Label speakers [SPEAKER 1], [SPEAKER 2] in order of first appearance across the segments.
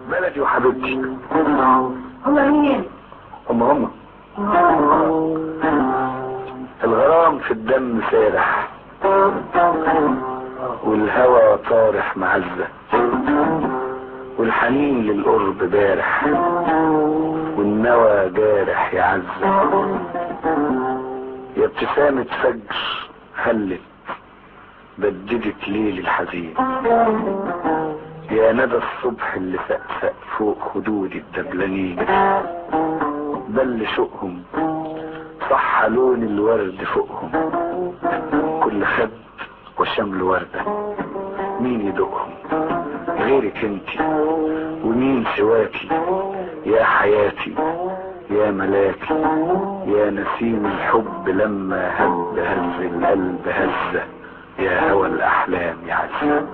[SPEAKER 1] بلدي وحبيبتي.
[SPEAKER 2] هم مين؟
[SPEAKER 1] هم الغرام في الدم سارح، والهوى طارح معزة، والحنين للقرب بارح، والنوى جارح يا عزة. يا ابتسامة فجر هلت بددت ليل الحزين، يا ندى الصبح اللي سقسق فوق خدود الدبلانين. بل شوقهم صح لون الورد فوقهم، كل خد وشمل وردة. مين يدوقهم غيرك انتي، ومين سواكي يا حياتي يا ملاكي، يا نسيم الحب لما هب هز القلب هزة، يا هوى الأحلام يا عزة.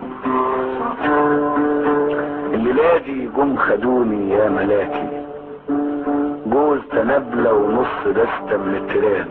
[SPEAKER 1] الليلادي جم خدوني يا ملاكي، جوز تنبلة ونص دستة من التيران.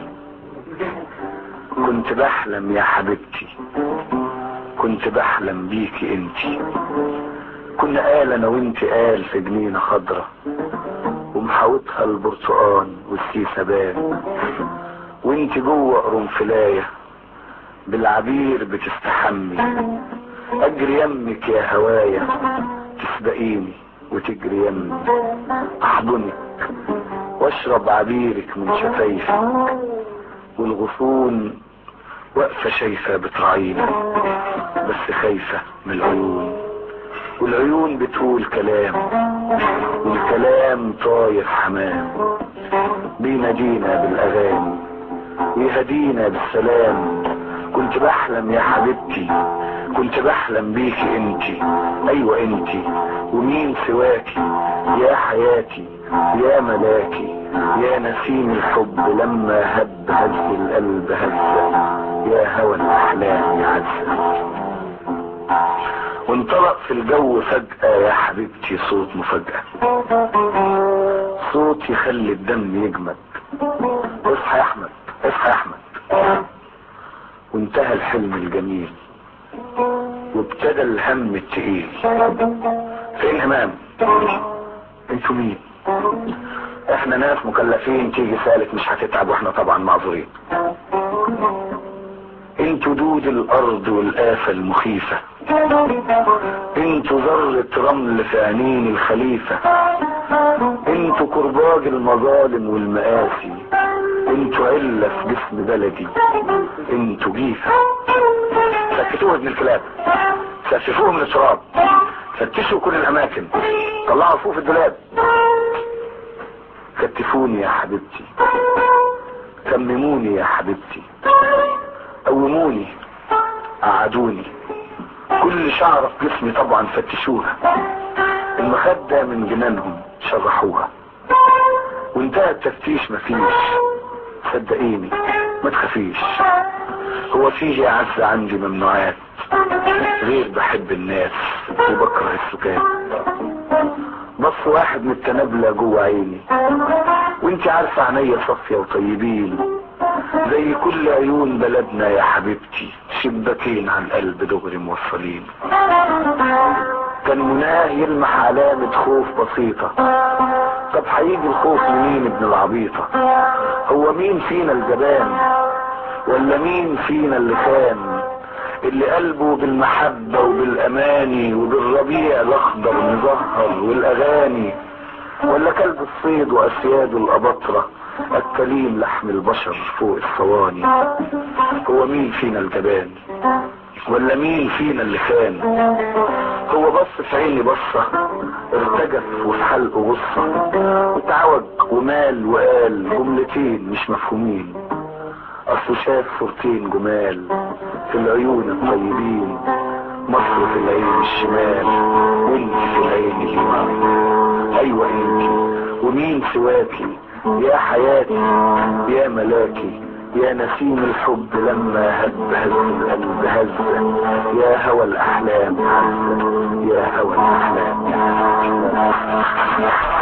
[SPEAKER 1] كنت بحلم يا حبيبتي، كنت بحلم بيكي انتي. كنا قال انا وانتي قال في جنينة خضرة، ومحاوطها البرتقان والسيسبان، وانتي جوه قرنفلاية بالعبير بتستحمي. اجري يمك يا هوايا تسبقيني وتجري يمي، احضنك واشرب عبيرك من شفايفك، والغصون واقفة شايفة بتراعيني، بس خايفة من العيون، والعيون بتقول كلام، والكلام طاير حمام بينادينا بالاغاني ويهدينا بالسلام. كنت بحلم يا حبيبتي، كنت بحلم بيكي انتي، ايوه انتي، ومين سواكي يا حياتي يا ملاكي، يا نسيم الحب لما هب هز القلب هزة، يا هوى الاحلام يا عزة. وانطلق في الجو فجأة يا حبيبتي صوت مفاجأة، صوت يخلي الدم يجمد. اصحى يا احمد، اصحى يا احمد. وانتهى الحلم الجميل وابتدى الهم التقيل. فين همام؟ انتوا مين؟ احنا ناس مكلفين، تيجي سالك مش هتتعب، واحنا طبعا معذورين. انتوا دود الارض والآفة المخيفة، انتوا ذرة رمل في عينين الخليفة، انتوا كرباج المظالم والمآسي، انتوا علة في جسم بلدي، انتوا جيفة. سكتوه ابن الكلاب، سففوه من التراب، فتشوا كل الاماكن، طلعوا فوق في الدولاب. كتفوني يا حبيبتي، كمموني يا حبيبتي، قوموني، قعدوني، كل شعرة في جسمي طبعا فتشوها، المخدة من جنانهم شرحوها. وانتهى التفتيش مفيش، صدقيني ما تخافيش، هو فيه يا عز عندي ممنوعات، غير بحب الناس وبكره السكات. بص واحد من التنابلة جوه عيني، وانت عارفة عينيا صافية وطيبين، زي كل عيون بلدنا يا حبيبتي، شباكين على القلب دغري موصلين. كان مناه يلمح علامة خوف بسيطة، طب هيجي الخوف منين ابن العبيطة؟ هو مين فينا الجبان، ولا مين فينا اللي كان، اللي قلبه بالمحبة وبالاماني وبالربيع الاخضر مزهر والاغاني، ولا كلب الصيد واسياد الاباطرة اكلين لحم البشر فوق الصواني؟ هو مين فينا الجبان، ولا مين فينا اللي خان؟ هو بص في عيني بصة، ارتجف وفي حلقه غصة، وتعوج ومال وقال جملتين مش مفهومين، اصله شاف صورتين جمال في العيون الطيبين، مصر في العين الشمال وانت في العين اليمين. ايوه انت، ومين سواكي يا حياتي يا ملاكي، يا نسيم الحب لما هب هز القلب هزة، يا هوى الاحلام عزة، يا هوى الاحلام.